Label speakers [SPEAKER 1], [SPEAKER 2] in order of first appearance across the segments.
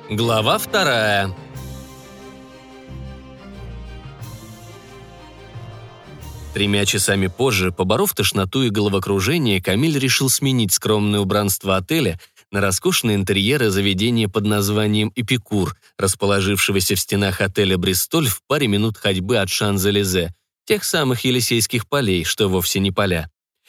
[SPEAKER 1] Глава 2. Тремя часами позже, поборов тошноту и головокружение, Камиль решил сменить скромное убранство отеля на роскошные интерьеры заведения под названием «Эпикур», расположившегося в стенах отеля «Бристоль» в паре минут ходьбы от Шан-Элизе, тех самых Елисейских полей, что вовсе не поля.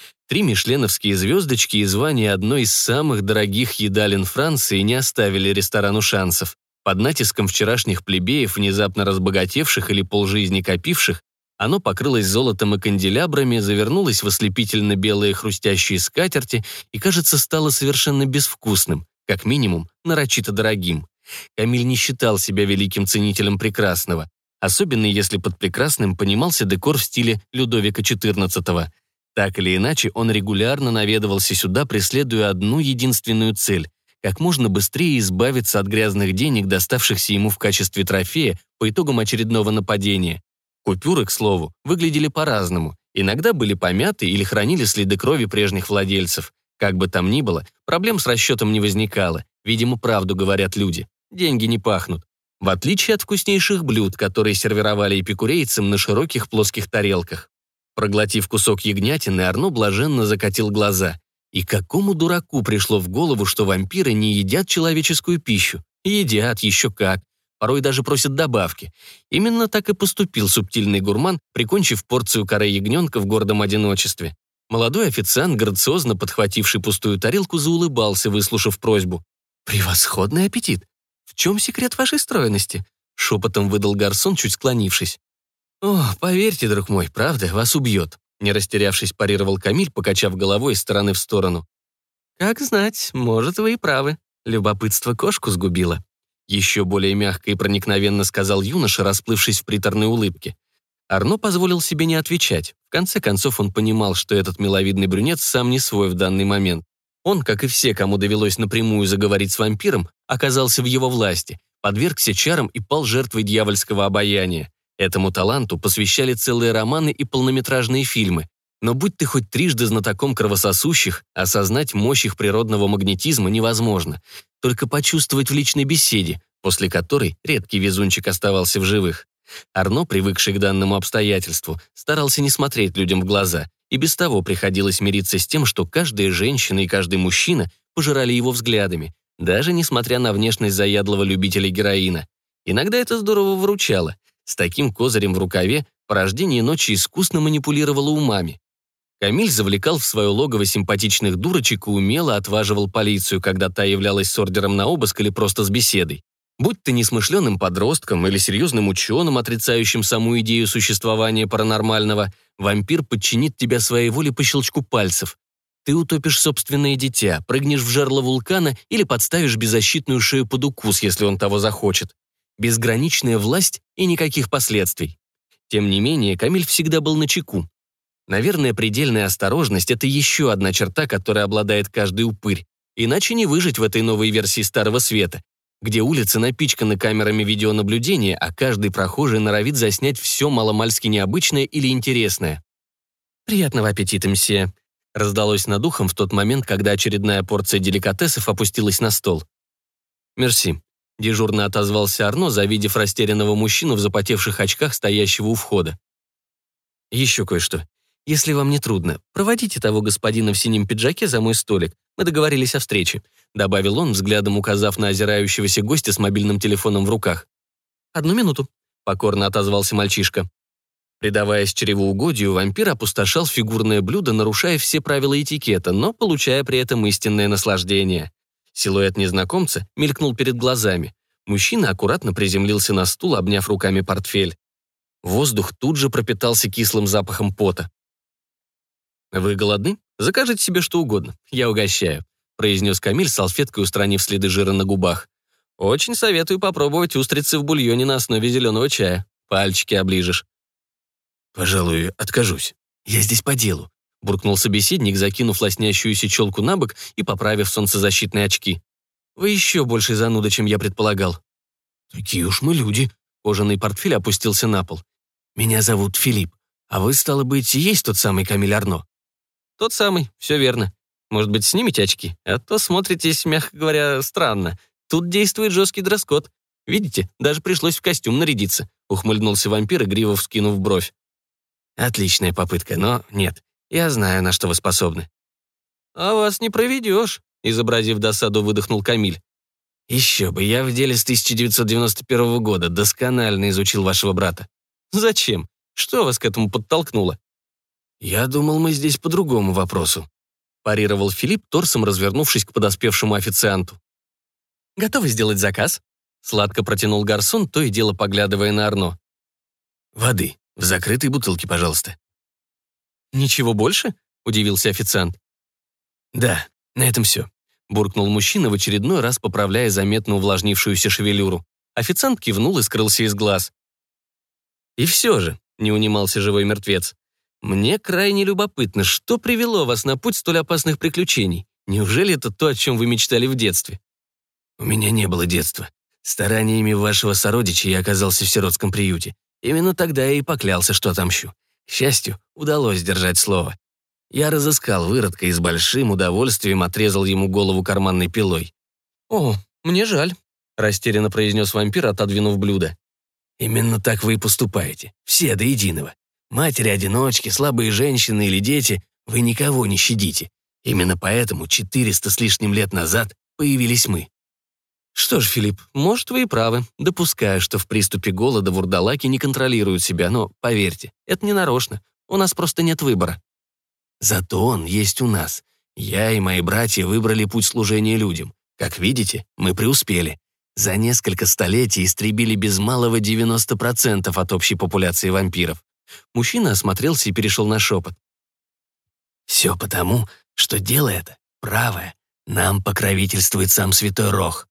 [SPEAKER 1] 3 мишленовские звездочки и звание одной из самых дорогих едалин Франции не оставили ресторану шансов. Под натиском вчерашних плебеев, внезапно разбогатевших или полжизни копивших, оно покрылось золотом и канделябрами, завернулось в ослепительно-белые хрустящие скатерти и, кажется, стало совершенно безвкусным, как минимум, нарочито дорогим. Камиль не считал себя великим ценителем прекрасного, особенно если под прекрасным понимался декор в стиле Людовика XIV. Так или иначе, он регулярно наведывался сюда, преследуя одну единственную цель – как можно быстрее избавиться от грязных денег, доставшихся ему в качестве трофея по итогам очередного нападения. Купюры, к слову, выглядели по-разному. Иногда были помяты или хранили следы крови прежних владельцев. Как бы там ни было, проблем с расчетом не возникало. Видимо, правду говорят люди. Деньги не пахнут. В отличие от вкуснейших блюд, которые сервировали эпикурейцам на широких плоских тарелках. Проглотив кусок ягнятины, Арно блаженно закатил глаза. И какому дураку пришло в голову, что вампиры не едят человеческую пищу? Едят, еще как. Порой даже просят добавки. Именно так и поступил субтильный гурман, прикончив порцию каре ягненка в гордом одиночестве. Молодой официант, грациозно подхвативший пустую тарелку, заулыбался, выслушав просьбу. «Превосходный аппетит! В чем секрет вашей стройности?» Шепотом выдал гарсон, чуть склонившись. «О, поверьте, друг мой, правда, вас убьет», не растерявшись, парировал Камиль, покачав головой из стороны в сторону. «Как знать, может, вы и правы. Любопытство кошку сгубило». Еще более мягко и проникновенно сказал юноша, расплывшись в приторной улыбке. Арно позволил себе не отвечать. В конце концов, он понимал, что этот миловидный брюнет сам не свой в данный момент. Он, как и все, кому довелось напрямую заговорить с вампиром, оказался в его власти, подвергся чарам и пал жертвой дьявольского обаяния. Этому таланту посвящали целые романы и полнометражные фильмы. Но будь ты хоть трижды знатоком кровососущих, осознать мощь их природного магнетизма невозможно. Только почувствовать в личной беседе, после которой редкий везунчик оставался в живых. Арно, привыкший к данному обстоятельству, старался не смотреть людям в глаза, и без того приходилось мириться с тем, что каждая женщина и каждый мужчина пожирали его взглядами, даже несмотря на внешность заядлого любителя героина. Иногда это здорово выручало. С таким козырем в рукаве порождение ночи искусно манипулировало умами. Камиль завлекал в свое логово симпатичных дурочек и умело отваживал полицию, когда та являлась с ордером на обыск или просто с беседой. Будь ты несмышленым подростком или серьезным ученым, отрицающим саму идею существования паранормального, вампир подчинит тебя своей воле по щелчку пальцев. Ты утопишь собственное дитя, прыгнешь в жерло вулкана или подставишь беззащитную шею под укус, если он того захочет. Безграничная власть и никаких последствий. Тем не менее, Камиль всегда был начеку. Наверное, предельная осторожность – это еще одна черта, которой обладает каждый упырь. Иначе не выжить в этой новой версии Старого Света, где улицы напичканы камерами видеонаблюдения, а каждый прохожий норовит заснять все маломальски необычное или интересное. «Приятного аппетита, мсье», – раздалось над ухом в тот момент, когда очередная порция деликатесов опустилась на стол. «Мерси», – дежурно отозвался Арно, завидев растерянного мужчину в запотевших очках, стоящего у входа. «Еще кое-что. Если вам не трудно, проводите того господина в синем пиджаке за мой столик. Мы договорились о встрече», — добавил он, взглядом указав на озирающегося гостя с мобильным телефоном в руках. «1 минуту», — покорно отозвался мальчишка. Предаваясь чревоугодию, вампир опустошал фигурное блюдо, нарушая все правила этикета, но получая при этом истинное наслаждение. Силуэт незнакомца мелькнул перед глазами. Мужчина аккуратно приземлился на стул, обняв руками портфель. Воздух тут же пропитался кислым запахом пота. «Вы голодны? Закажите себе что угодно. Я угощаю», — произнес Камиль, салфеткой устранив следы жира на губах. «Очень советую попробовать устрицы в бульоне на основе зеленого чая. Пальчики оближешь». «Пожалуй, откажусь. Я здесь по делу», — буркнул собеседник, закинув лоснящуюся челку на бок и поправив солнцезащитные очки. «Вы еще больше зануда, чем я предполагал». «Такие уж мы люди». Кожаный портфель опустился на пол. «Меня зовут Филипп. А вы, стало быть, и есть тот самый Камиль Арно?» «Тот самый, все верно. Может быть, снимите очки? А то смотритесь, мягко говоря, странно. Тут действует жесткий дресс-код. Видите, даже пришлось в костюм нарядиться», — ухмыльнулся вампир, игриво вскинув бровь. «Отличная попытка, но нет, я знаю, на что вы способны». «А вас не проведешь», — изобразив досаду, выдохнул Камиль. «Еще бы, я в деле с 1991 года досконально изучил вашего брата». «Зачем? Что вас к этому подтолкнуло?» «Я думал, мы здесь по другому вопросу», — парировал Филипп, торсом развернувшись к подоспевшему официанту. «Готовы сделать заказ?» — сладко протянул гарсон, то и дело поглядывая на Арно. «Воды. В закрытой бутылке, пожалуйста». «Ничего больше?» — удивился официант. «Да, на этом все», — буркнул мужчина, в очередной раз поправляя заметно увлажнившуюся шевелюру. Официант кивнул и скрылся из глаз. «И все же», — не унимался живой мертвец, «мне крайне любопытно, что привело вас на путь столь опасных приключений? Неужели это то, о чем вы мечтали в детстве?» «У меня не было детства. Стараниями вашего сородича я оказался в сиротском приюте. Именно тогда я и поклялся, что отомщу. К счастью, удалось сдержать слово. Я разыскал выродка и с большим удовольствием отрезал ему голову карманной пилой». «О, мне жаль», — растерянно произнес вампир, отодвинув блюдо. «Именно так вы и поступаете. Все до единого. Матери-одиночки, слабые женщины или дети, вы никого не щадите. Именно поэтому 400 с лишним лет назад появились мы». «Что ж, Филипп, может, вы и правы. Допускаю, что в приступе голода вурдалаки не контролируют себя, но, поверьте, это не нарочно. У нас просто нет выбора». «Зато он есть у нас. Я и мои братья выбрали путь служения людям. Как видите, мы преуспели. За несколько столетий истребили без малого 90% от общей популяции вампиров». Мужчина осмотрелся и перешел на шепот. «Все потому, что дело это правое. Нам покровительствует сам Святой Рох».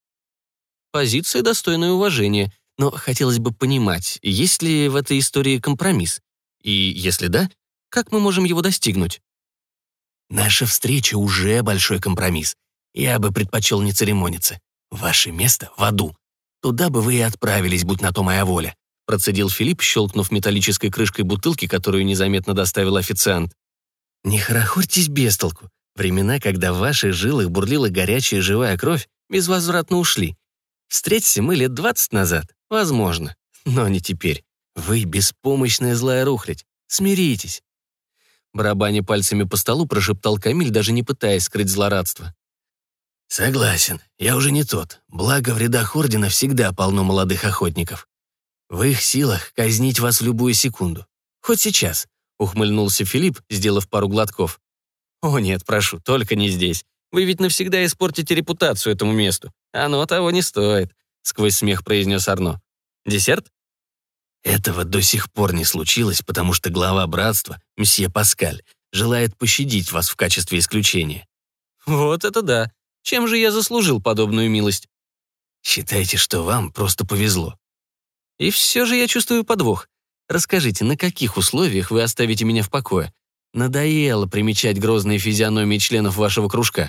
[SPEAKER 1] Позиция достойная уважения, но хотелось бы понимать, есть ли в этой истории компромисс? И если да, как мы можем его достигнуть? Наша встреча уже большой компромисс. Я бы предпочел не церемониться. Ваше место в аду. Туда бы вы и отправились, будь на то моя воля», процедил Филипп, щелкнув металлической крышкой бутылки, которую незаметно доставил официант. «Не хорохорьтесь без толку. Времена, когда в ваших жилах бурлила горячая живая кровь, безвозвратно ушли. Встретимся мы лет 20 назад, возможно, но не теперь. Вы беспомощная злая рухлядь. Смиритесь». Барабаня пальцами по столу прошептал Камиль, даже не пытаясь скрыть злорадство. «Согласен, я уже не тот. Благо в рядах Ордена всегда полно молодых охотников. В их силах казнить вас в любую секунду. Хоть сейчас», — ухмыльнулся Филипп, сделав пару глотков. «О нет, прошу, только не здесь. Вы ведь навсегда испортите репутацию этому месту. Оно того не стоит», — сквозь смех произнес Арно. «Десерт?» «Этого до сих пор не случилось, потому что глава братства, мсье Паскаль, желает пощадить вас в качестве исключения». «Вот это да! Чем же я заслужил подобную милость?» «Считайте, что вам просто повезло». «И все же я чувствую подвох. Расскажите, на каких условиях вы оставите меня в покое? Надоело примечать грозные физиономии членов вашего кружка».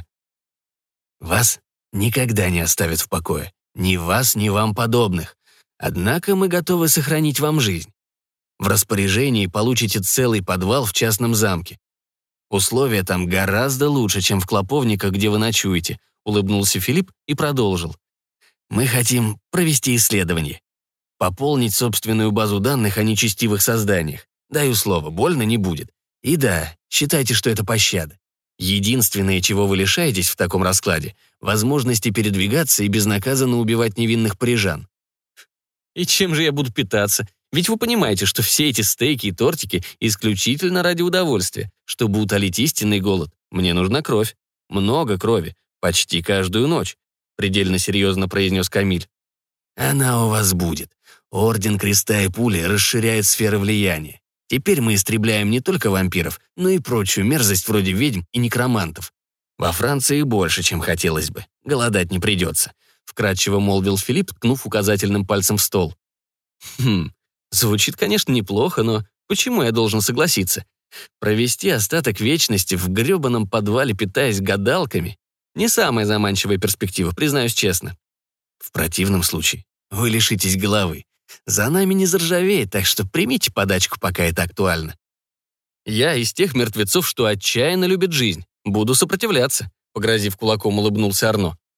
[SPEAKER 1] «Вас никогда не оставят в покое. Ни вас, ни вам подобных. Однако мы готовы сохранить вам жизнь. В распоряжении получите целый подвал в частном замке. Условия там гораздо лучше, чем в клоповниках, где вы ночуете», улыбнулся Филипп и продолжил. «Мы хотим провести исследование. Пополнить собственную базу данных о нечестивых созданиях. Даю слово, больно не будет. И да, считайте, что это пощада. Единственное, чего вы лишаетесь в таком раскладе, возможности передвигаться и безнаказанно убивать невинных парижан». «И чем же я буду питаться? Ведь вы понимаете, что все эти стейки и тортики исключительно ради удовольствия. Чтобы утолить истинный голод, мне нужна кровь. Много крови. Почти каждую ночь», предельно серьезно произнес Камиль. «Она у вас будет. Орден Креста и Пули расширяет сферы влияния. Теперь мы истребляем не только вампиров, но и прочую мерзость вроде ведьм и некромантов. Во Франции больше, чем хотелось бы. Голодать не придется», вкратчиво молвил Филипп, ткнув указательным пальцем в стол. Звучит, конечно, неплохо, но почему я должен согласиться? Провести остаток вечности в грёбаном подвале, питаясь гадалками, не самая заманчивая перспектива, признаюсь честно. В противном случае вы лишитесь головы. За нами не заржавеет, так что примите подачку, пока это актуально. Я из тех мертвецов, что отчаянно любят жизнь. Буду сопротивляться, погрозив кулаком, улыбнулся Арно.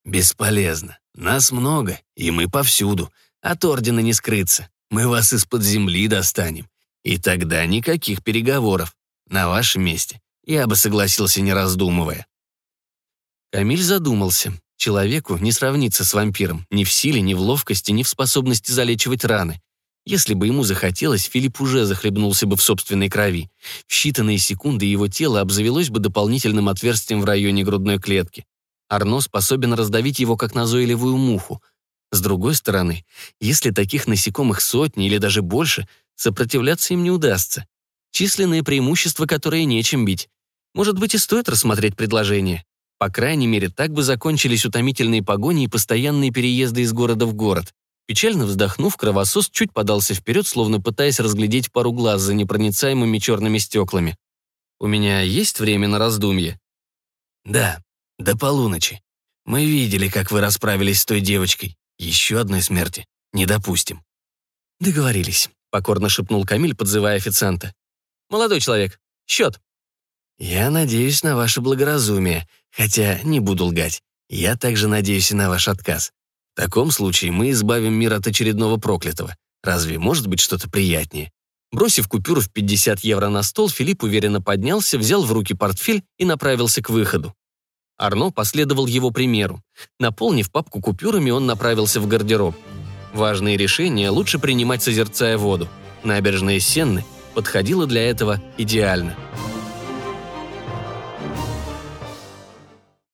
[SPEAKER 1] «Бесполезно. Нас много, и мы повсюду. От ордена не скрыться. Мы вас из-под земли достанем. И тогда никаких переговоров. На вашем месте я бы согласился, не раздумывая». Камиль задумался. Человеку не сравнится с вампиром ни в силе, ни в ловкости, ни в способности залечивать раны. Если бы ему захотелось, Филипп уже захлебнулся бы в собственной крови. В считанные секунды его тело обзавелось бы дополнительным отверстием в районе грудной клетки. Арно способен раздавить его, как назойливую муху. С другой стороны, если таких насекомых сотни или даже больше, сопротивляться им не удастся. Численные преимущества, которые нечем бить. Может быть, и стоит рассмотреть предложение. По крайней мере, так бы закончились утомительные погони и постоянные переезды из города в город. Печально вздохнув, кровосос чуть подался вперед, словно пытаясь разглядеть пару глаз за непроницаемыми черными стеклами. «У меня есть время на раздумье?» «Да, до полуночи. Мы видели, как вы расправились с той девочкой. Еще одной смерти не допустим». «Договорились», — покорно шепнул Камиль, подзывая официанта. «Молодой человек, счет». «Я надеюсь на ваше благоразумие, хотя не буду лгать. Я также надеюсь и на ваш отказ. В таком случае мы избавим мир от очередного проклятого. Разве может быть что-то приятнее?» Бросив купюру в 50 евро на стол, Филипп уверенно поднялся, взял в руки портфель и направился к выходу. Арно последовал его примеру. Наполнив папку купюрами, он направился в гардероб. Важные решения лучше принимать, созерцая воду. Набережная Сенны подходила для этого идеально.